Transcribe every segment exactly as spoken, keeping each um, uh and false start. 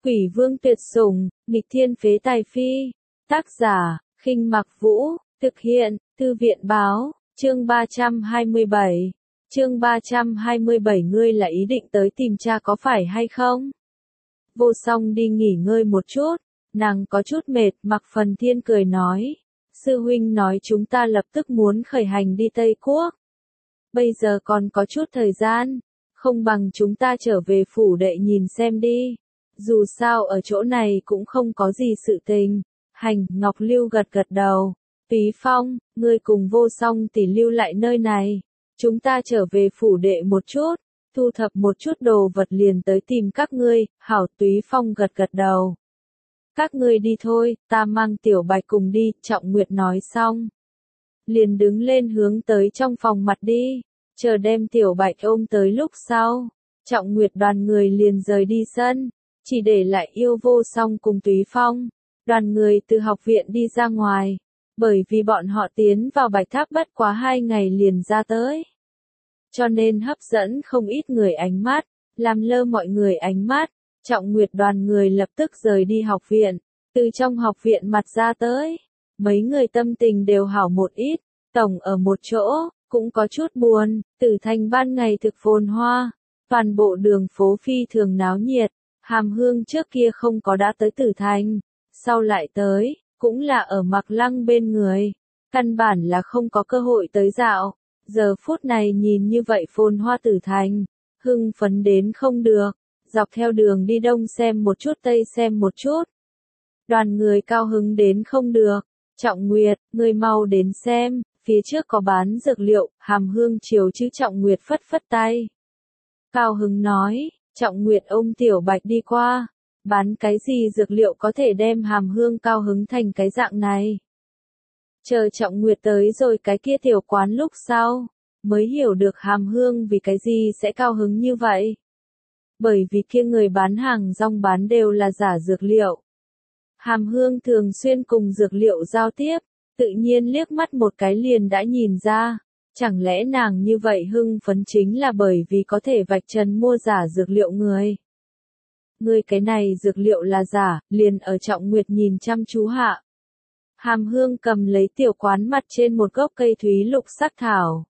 Quỷ vương tuyệt sủng, nghịch thiên phế tài phi. Tác giả, Khinh Mặc Vũ, thực hiện, Thư viện báo, chương ba trăm hai mươi bảy. Chương ba trăm hai mươi bảy ngươi là ý định tới tìm cha có phải hay không? Vô Song đi nghỉ ngơi một chút, nàng có chút mệt, Mạc Phần Thiên cười nói. Sư huynh nói chúng ta lập tức muốn khởi hành đi Tây Quốc. Bây giờ còn có chút thời gian, không bằng chúng ta trở về phủ đệ nhìn xem đi. Dù sao ở chỗ này cũng không có gì sự tình. Hành, Ngọc Lưu gật gật đầu. Túy Phong, ngươi cùng Vô Song tỷ lưu lại nơi này. Chúng ta trở về phủ đệ một chút, thu thập một chút đồ vật liền tới tìm các ngươi. Hảo, Túy Phong gật gật đầu. Các ngươi đi thôi, ta mang Tiểu Bạch cùng đi, Trọng Nguyệt nói xong. Liền đứng lên hướng tới trong phòng mặt đi, chờ đem Tiểu Bạch ôm tới lúc sau. Trọng Nguyệt đoàn người liền rời đi sân, chỉ để lại Yêu Vô Song cùng Túy Phong. Đoàn người từ học viện đi ra ngoài, bởi vì bọn họ tiến vào Bạch Tháp bất quá hai ngày liền ra tới. Cho nên hấp dẫn không ít người ánh mắt, làm lơ mọi người ánh mắt. Trọng Nguyệt đoàn người lập tức rời đi học viện, từ trong học viện mặt ra tới. Mấy người tâm tình đều hảo một ít, tổng ở một chỗ, cũng có chút buồn. Tử Thành ban ngày thực phồn hoa, toàn bộ đường phố phi thường náo nhiệt. Hàm Hương trước kia không có đã tới Tử Thành, sau lại tới, cũng là ở Mạc Lăng bên người, căn bản là không có cơ hội tới dạo. Giờ phút này nhìn như vậy phồn hoa Tử Thành, hưng phấn đến không được, dọc theo đường đi đông xem một chút tây xem một chút. Đoàn người cao hứng đến không được. Trọng Nguyệt, ngươi mau đến xem, phía trước có bán dược liệu. Hàm Hương chiều chứ Trọng Nguyệt phất phất tay. Cao hứng nói, Trọng Nguyệt ôm Tiểu Bạch đi qua, bán cái gì dược liệu có thể đem Hàm Hương cao hứng thành cái dạng này. Chờ Trọng Nguyệt tới rồi cái kia tiểu quán lúc sau, mới hiểu được Hàm Hương vì cái gì sẽ cao hứng như vậy. Bởi vì kia người bán hàng rong bán đều là giả dược liệu. Hàm Hương thường xuyên cùng dược liệu giao tiếp, tự nhiên liếc mắt một cái liền đã nhìn ra. Chẳng lẽ nàng như vậy hưng phấn chính là bởi vì có thể vạch trần mua giả dược liệu người. Người cái này dược liệu là giả, liền ở Trọng Nguyệt nhìn chăm chú hạ. Hàm Hương cầm lấy tiểu quán mặt trên một gốc cây thúy lục sắc thảo.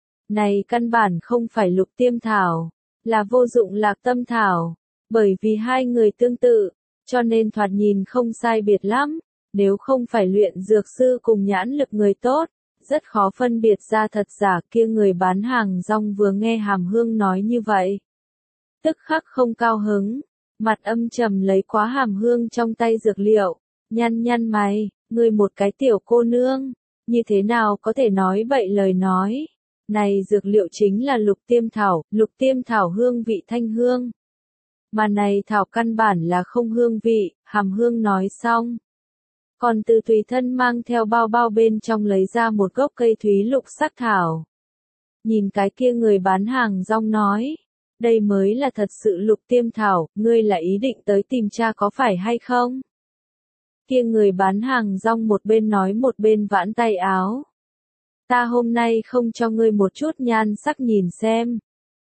Này căn bản không phải lục tiêm thảo, là vô dụng lạc tâm thảo. Bởi vì hai người tương tự, cho nên thoạt nhìn không sai biệt lắm. Nếu không phải luyện dược sư cùng nhãn lực người tốt, rất khó phân biệt ra thật giả. Kia người bán hàng rong vừa nghe Hàm Hương nói như vậy, tức khắc không cao hứng, mặt âm trầm lấy quá Hàm Hương trong tay dược liệu, nhăn nhăn mày, ngươi một cái tiểu cô nương, như thế nào có thể nói bậy lời nói. Này dược liệu chính là lục tiêm thảo, lục tiêm thảo hương vị thanh hương. Mà này thảo căn bản là không hương vị. Hàm Hương nói xong, còn từ tùy thân mang theo bao bao bên trong lấy ra một gốc cây thúy lục sắc thảo. Nhìn cái kia người bán hàng rong nói, đây mới là thật sự lục tiêm thảo, ngươi là ý định tới tìm cha có phải hay không? Kia người bán hàng rong một bên nói một bên vãn tay áo. Ta hôm nay không cho ngươi một chút nhan sắc nhìn xem.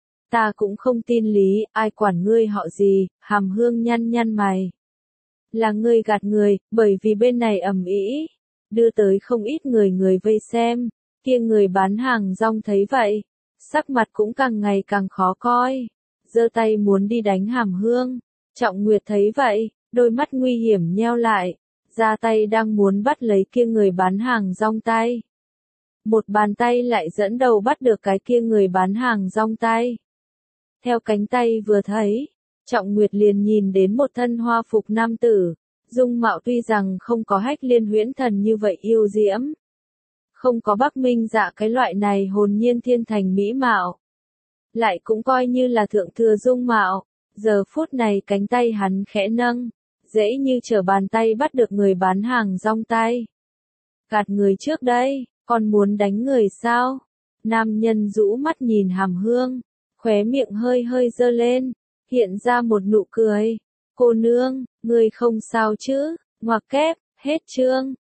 Ta cũng không tin lý, ai quản ngươi họ gì. Hàm Hương nhăn nhăn mày. Là ngươi gạt người, bởi vì bên này ầm ĩ, đưa tới không ít người người vây xem. Kia người bán hàng rong thấy vậy, sắc mặt cũng càng ngày càng khó coi, giơ tay muốn đi đánh Hàm Hương. Trọng Nguyệt thấy vậy, đôi mắt nguy hiểm nheo lại, ra tay đang muốn bắt lấy kia người bán hàng rong tay. Một bàn tay lại dẫn đầu bắt được cái kia người bán hàng rong tay. Theo cánh tay vừa thấy, Trọng Nguyệt liền nhìn đến một thân hoa phục nam tử, dung mạo tuy rằng không có Hách Liên Huyễn Thần như vậy yêu diễm, không có Bắc Minh Dạ cái loại này hồn nhiên thiên thành mỹ mạo, lại cũng coi như là thượng thừa dung mạo. Giờ phút này cánh tay hắn khẽ nâng, dễ như trở bàn tay bắt được người bán hàng rong tay. Gạt người trước đây, còn muốn đánh người sao? Nam nhân rũ mắt nhìn Hàm Hương, khóe miệng hơi hơi giơ lên, hiện ra một nụ cười. Cô nương, ngươi không sao chứ? Ngoặc kép, hết chương.